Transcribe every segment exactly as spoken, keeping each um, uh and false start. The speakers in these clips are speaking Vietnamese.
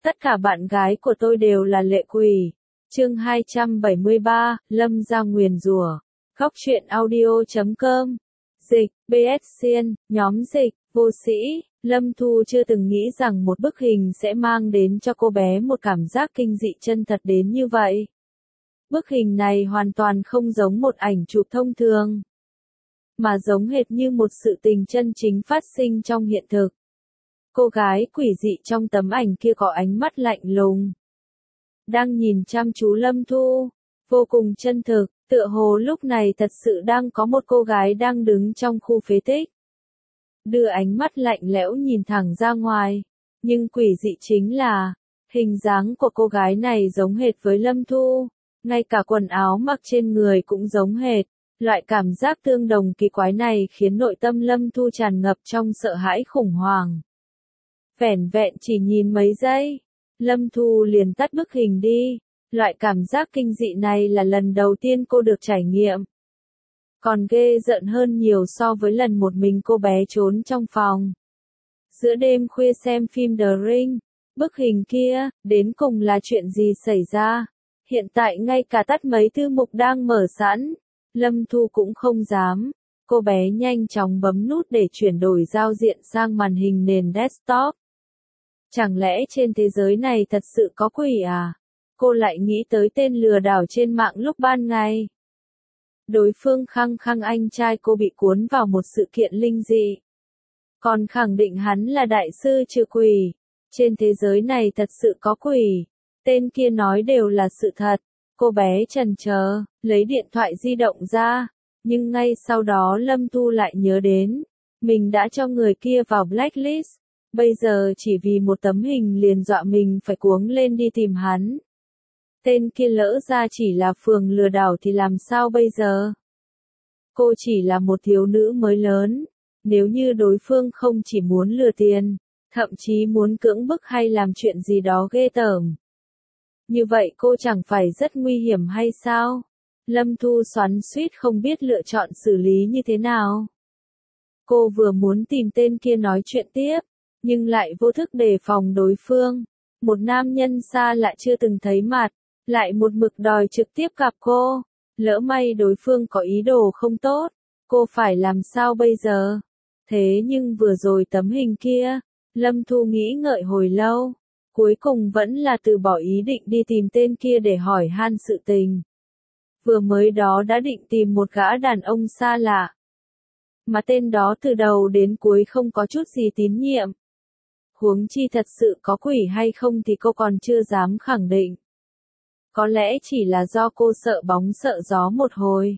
Tất cả bạn gái của tôi đều là lệ quỷ. Chương hai trăm bảy mươi ba, Lâm ra nguyền rủa. Góc truyện audio chấm com. Dịch, bê ét Xiên, nhóm dịch, vô sĩ. Lâm Thu chưa từng nghĩ rằng một bức hình sẽ mang đến cho cô bé một cảm giác kinh dị chân thật đến như vậy. Bức hình này hoàn toàn không giống một ảnh chụp thông thường, mà giống hệt như một sự tình chân chính phát sinh trong hiện thực. Cô gái quỷ dị trong tấm ảnh kia có ánh mắt lạnh lùng, đang nhìn chăm chú Lâm Thu, vô cùng chân thực, tựa hồ lúc này thật sự đang có một cô gái đang đứng trong khu phế tích, đưa ánh mắt lạnh lẽo nhìn thẳng ra ngoài. Nhưng quỷ dị chính là, hình dáng của cô gái này giống hệt với Lâm Thu, ngay cả quần áo mặc trên người cũng giống hệt. Loại cảm giác tương đồng kỳ quái này khiến nội tâm Lâm Thu tràn ngập trong sợ hãi khủng hoảng. Vẻn vẹn chỉ nhìn mấy giây, Lâm Thu liền tắt bức hình đi. Loại cảm giác kinh dị này là lần đầu tiên cô được trải nghiệm. Còn ghê rợn hơn nhiều so với lần một mình cô bé trốn trong phòng. Giữa đêm khuya xem phim The Ring, bức hình kia, đến cùng là chuyện gì xảy ra? Hiện tại ngay cả tắt mấy thư mục đang mở sẵn, Lâm Thu cũng không dám. Cô bé nhanh chóng bấm nút để chuyển đổi giao diện sang màn hình nền desktop. Chẳng lẽ trên thế giới này thật sự có quỷ à? Cô lại nghĩ tới tên lừa đảo trên mạng lúc ban ngày. Đối phương khăng khăng anh trai cô bị cuốn vào một sự kiện linh dị, còn khẳng định hắn là đại sư trừ quỷ. Trên thế giới này thật sự có quỷ. Tên kia nói đều là sự thật. Cô bé chần chờ, lấy điện thoại di động ra, nhưng ngay sau đó Lâm Thu lại nhớ đến, mình đã cho người kia vào blacklist, bây giờ chỉ vì một tấm hình liền dọa mình phải cuống lên đi tìm hắn. Tên kia lỡ ra chỉ là phường lừa đảo thì làm sao bây giờ? Cô chỉ là một thiếu nữ mới lớn, nếu như đối phương không chỉ muốn lừa tiền, thậm chí muốn cưỡng bức hay làm chuyện gì đó ghê tởm, như vậy cô chẳng phải rất nguy hiểm hay sao? Lâm Thu xoắn xuýt không biết lựa chọn xử lý như thế nào. Cô vừa muốn tìm tên kia nói chuyện tiếp, nhưng lại vô thức đề phòng đối phương. Một nam nhân xa lạ chưa từng thấy mặt, lại một mực đòi trực tiếp gặp cô. Lỡ may đối phương có ý đồ không tốt, cô phải làm sao bây giờ? Thế nhưng vừa rồi tấm hình kia, Lâm Thu nghĩ ngợi hồi lâu. Cuối cùng vẫn là từ bỏ ý định đi tìm tên kia để hỏi han sự tình. Vừa mới đó đã định tìm một gã đàn ông xa lạ, mà tên đó từ đầu đến cuối không có chút gì tín nhiệm. Huống chi thật sự có quỷ hay không thì cô còn chưa dám khẳng định. Có lẽ chỉ là do cô sợ bóng sợ gió một hồi.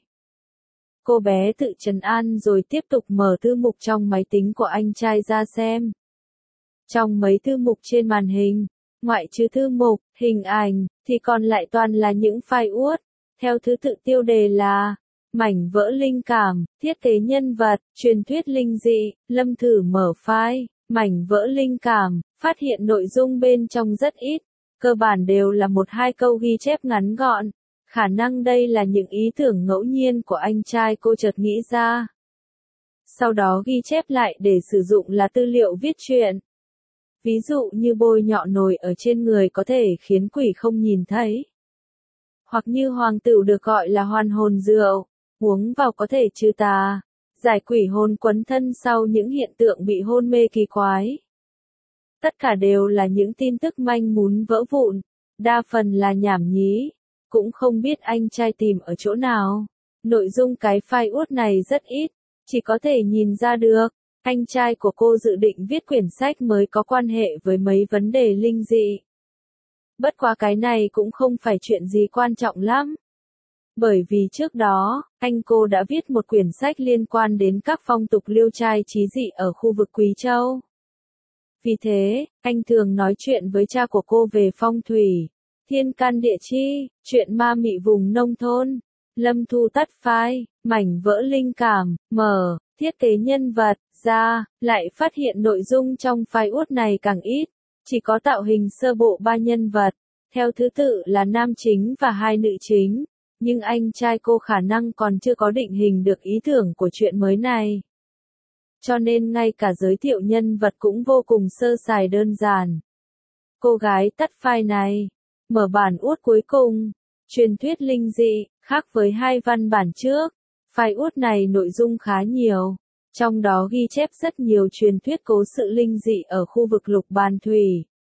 Cô bé tự trấn an rồi tiếp tục mở thư mục trong máy tính của anh trai ra xem. Trong mấy thư mục trên màn hình, ngoại trừ thư mục, hình ảnh, thì còn lại toàn là những file uất, theo thứ tự tiêu đề là mảnh vỡ linh cảm, thiết kế nhân vật, truyền thuyết linh dị. Lâm thử mở file, mảnh vỡ linh cảm, phát hiện nội dung bên trong rất ít, cơ bản đều là một hai câu ghi chép ngắn gọn. Khả năng đây là những ý tưởng ngẫu nhiên của anh trai cô chợt nghĩ ra, sau đó ghi chép lại để sử dụng là tư liệu viết truyện. Ví dụ như bôi nhọ nồi ở trên người có thể khiến quỷ không nhìn thấy. Hoặc như hoàng tửu được gọi là hoàn hồn rượu, uống vào có thể trừ tà, giải quỷ hồn quấn thân sau những hiện tượng bị hôn mê kỳ quái. Tất cả đều là những tin tức manh mún vỡ vụn, đa phần là nhảm nhí, cũng không biết anh trai tìm ở chỗ nào. Nội dung cái file uất này rất ít, chỉ có thể nhìn ra được. Anh trai của cô dự định viết quyển sách mới có quan hệ với mấy vấn đề linh dị. Bất quá cái này cũng không phải chuyện gì quan trọng lắm. Bởi vì trước đó, anh cô đã viết một quyển sách liên quan đến các phong tục liêu trai trí dị ở khu vực Quý Châu. Vì thế, anh thường nói chuyện với cha của cô về phong thủy, thiên can địa chi, chuyện ma mị vùng nông thôn. Lâm Thu tắt file, mảnh vỡ linh cảm, mở, thiết kế nhân vật, ra, lại phát hiện nội dung trong file uất này càng ít, chỉ có tạo hình sơ bộ ba nhân vật, theo thứ tự là nam chính và hai nữ chính, nhưng anh trai cô khả năng còn chưa có định hình được ý tưởng của chuyện mới này. Cho nên ngay cả giới thiệu nhân vật cũng vô cùng sơ sài đơn giản. cô gái tắt file này. Mở bản út cuối cùng. Truyền thuyết linh dị, khác với hai văn bản trước. File út này nội dung khá nhiều. Trong đó ghi chép rất nhiều truyền thuyết cố sự linh dị ở khu vực Lục Bàn Thủy.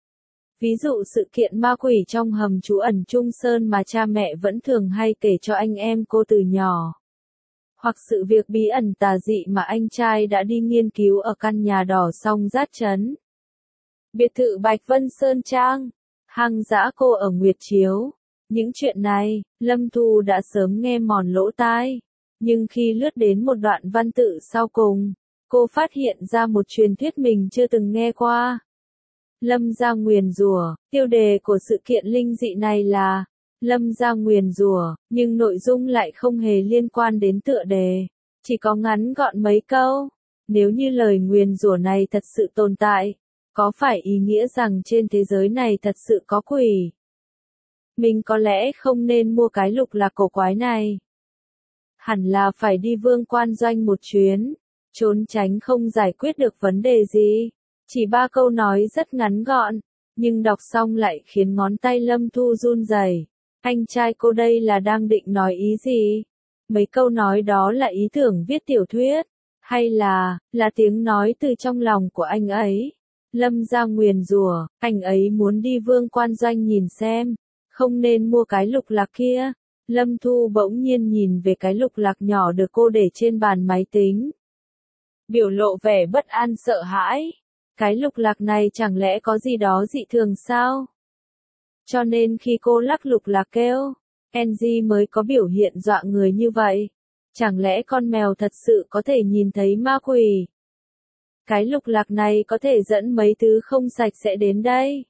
Ví dụ sự kiện ma quỷ trong hầm trú ẩn Trung Sơn mà cha mẹ vẫn thường hay kể cho anh em cô từ nhỏ. Hoặc sự việc bí ẩn tà dị mà anh trai đã đi nghiên cứu ở căn nhà đỏ song Giát Trấn. Biệt thự Bạch Vân Sơn Trang, hang dã cô ở Nguyệt Chiếu. Những chuyện này, Lâm Thu đã sớm nghe mòn lỗ tai. Nhưng khi lướt đến một đoạn văn tự sau cùng, cô phát hiện ra một truyền thuyết mình chưa từng nghe qua. Lâm gia nguyền rủa, tiêu đề của sự kiện linh dị này là Lâm gia nguyền rủa, nhưng nội dung lại không hề liên quan đến tựa đề, chỉ có ngắn gọn mấy câu. Nếu như lời nguyền rủa này thật sự tồn tại, có phải ý nghĩa rằng trên thế giới này thật sự có quỷ? Mình có lẽ không nên mua cái lục lạc cổ quái này. Hẳn là phải đi Vương Quan Doanh một chuyến, trốn tránh không giải quyết được vấn đề gì. Chỉ ba câu nói rất ngắn gọn, nhưng đọc xong lại khiến ngón tay Lâm Thu run rẩy. Anh trai cô đây là đang định nói ý gì? Mấy câu nói đó là ý tưởng viết tiểu thuyết, hay là, là tiếng nói từ trong lòng của anh ấy? Lâm gia nguyền rủa, anh ấy muốn đi Vương Quan Doanh nhìn xem, không nên mua cái lục lạc kia. Lâm Thu bỗng nhiên nhìn về cái lục lạc nhỏ được cô để trên bàn máy tính. Biểu lộ vẻ bất an sợ hãi. Cái lục lạc này chẳng lẽ có gì đó dị thường sao? Cho nên khi cô lắc lục lạc kêu, Angie mới có biểu hiện dọa người như vậy. Chẳng lẽ con mèo thật sự có thể nhìn thấy ma quỷ? Cái lục lạc này có thể dẫn mấy thứ không sạch sẽ đến đây.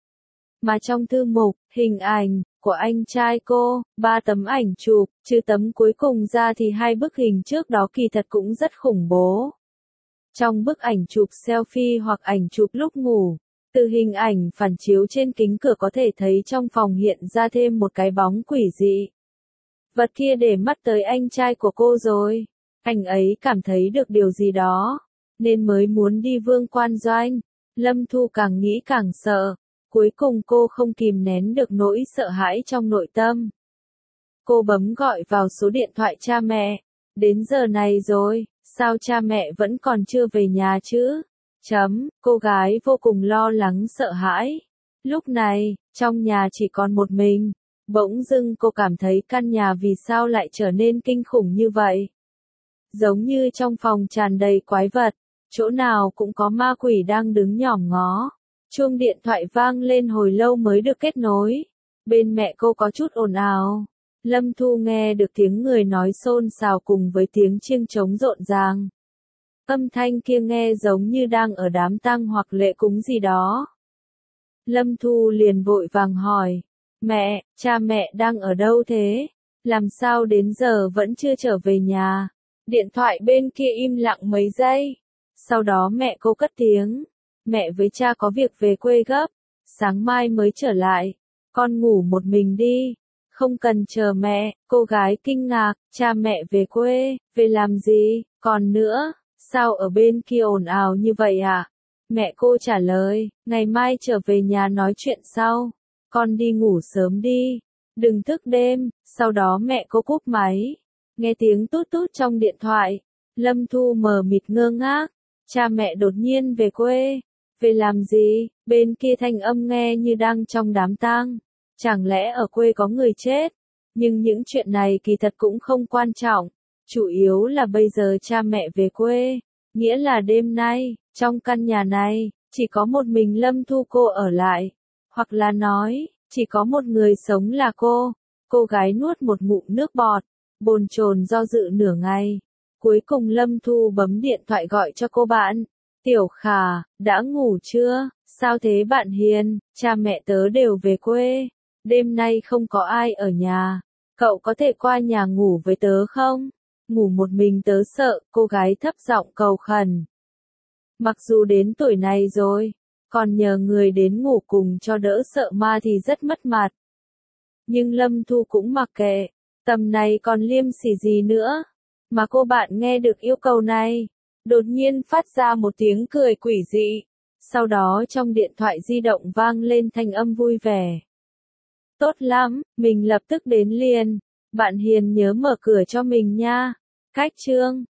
Mà trong thư mục, hình ảnh của anh trai cô, ba tấm ảnh chụp, trừ tấm cuối cùng ra thì hai bức hình trước đó kỳ thật cũng rất khủng bố. Trong bức ảnh chụp selfie hoặc ảnh chụp lúc ngủ, từ hình ảnh phản chiếu trên kính cửa có thể thấy trong phòng hiện ra thêm một cái bóng quỷ dị. Vật kia để mắt tới anh trai của cô rồi. Anh ấy cảm thấy được điều gì đó, nên mới muốn đi Vương Quan Doanh. Lâm Thu càng nghĩ càng sợ. Cuối cùng cô không kìm nén được nỗi sợ hãi trong nội tâm. Cô bấm gọi vào số điện thoại cha mẹ. Đến giờ này rồi, sao cha mẹ vẫn còn chưa về nhà chứ? Chấm, cô gái vô cùng lo lắng sợ hãi. Lúc này, trong nhà chỉ còn một mình. Bỗng dưng cô cảm thấy căn nhà vì sao lại trở nên kinh khủng như vậy. Giống như trong phòng tràn đầy quái vật, chỗ nào cũng có ma quỷ đang đứng nhòm ngó. Chuông điện thoại vang lên hồi lâu mới được kết nối. Bên mẹ cô có chút ồn ào. Lâm Thu nghe được tiếng người nói xôn xào cùng với tiếng chiêng trống rộn ràng. Âm thanh kia nghe giống như đang ở đám tang hoặc lễ cúng gì đó. Lâm Thu liền vội vàng hỏi. Mẹ, cha mẹ đang ở đâu thế? Làm sao đến giờ vẫn chưa trở về nhà? Điện thoại bên kia im lặng mấy giây. Sau đó mẹ cô cất tiếng. Mẹ với cha có việc về quê gấp. Sáng mai mới trở lại. Con ngủ một mình đi. Không cần chờ mẹ. Cô gái kinh ngạc. Cha mẹ về quê. Về làm gì? Còn nữa, sao ở bên kia ồn ào như vậy à? Mẹ cô trả lời. Ngày mai trở về nhà nói chuyện sau. Con đi ngủ sớm đi. Đừng thức đêm. Sau đó mẹ cô cúp máy. Nghe tiếng tút tút trong điện thoại. Lâm Thu mờ mịt ngơ ngác. Cha mẹ đột nhiên về quê. Về làm gì? Bên kia thanh âm nghe như đang trong đám tang. Chẳng lẽ ở quê có người chết? Nhưng những chuyện này kỳ thật cũng không quan trọng. Chủ yếu là bây giờ cha mẹ về quê. Nghĩa là đêm nay, trong căn nhà này, chỉ có một mình Lâm Thu cô ở lại. Hoặc là nói, chỉ có một người sống là cô. Cô gái nuốt một ngụm nước bọt. Bồn chồn do dự nửa ngày. Cuối cùng Lâm Thu bấm điện thoại gọi cho cô bạn. Tiểu Khả, đã ngủ chưa? Sao thế bạn Hiền? Cha mẹ tớ đều về quê. Đêm nay không có ai ở nhà. Cậu có thể qua nhà ngủ với tớ không? Ngủ một mình tớ sợ, cô gái thấp giọng cầu khẩn. Mặc dù đến tuổi này rồi, còn nhờ người đến ngủ cùng cho đỡ sợ ma thì rất mất mặt. Nhưng Lâm Thu cũng mặc kệ, tầm này còn liêm sỉ gì nữa. Mà cô bạn nghe được yêu cầu này, đột nhiên phát ra một tiếng cười quỷ dị. Sau đó trong điện thoại di động vang lên thanh âm vui vẻ. Tốt lắm, mình lập tức đến liền. Bạn Hiền nhớ mở cửa cho mình nha. Cách chương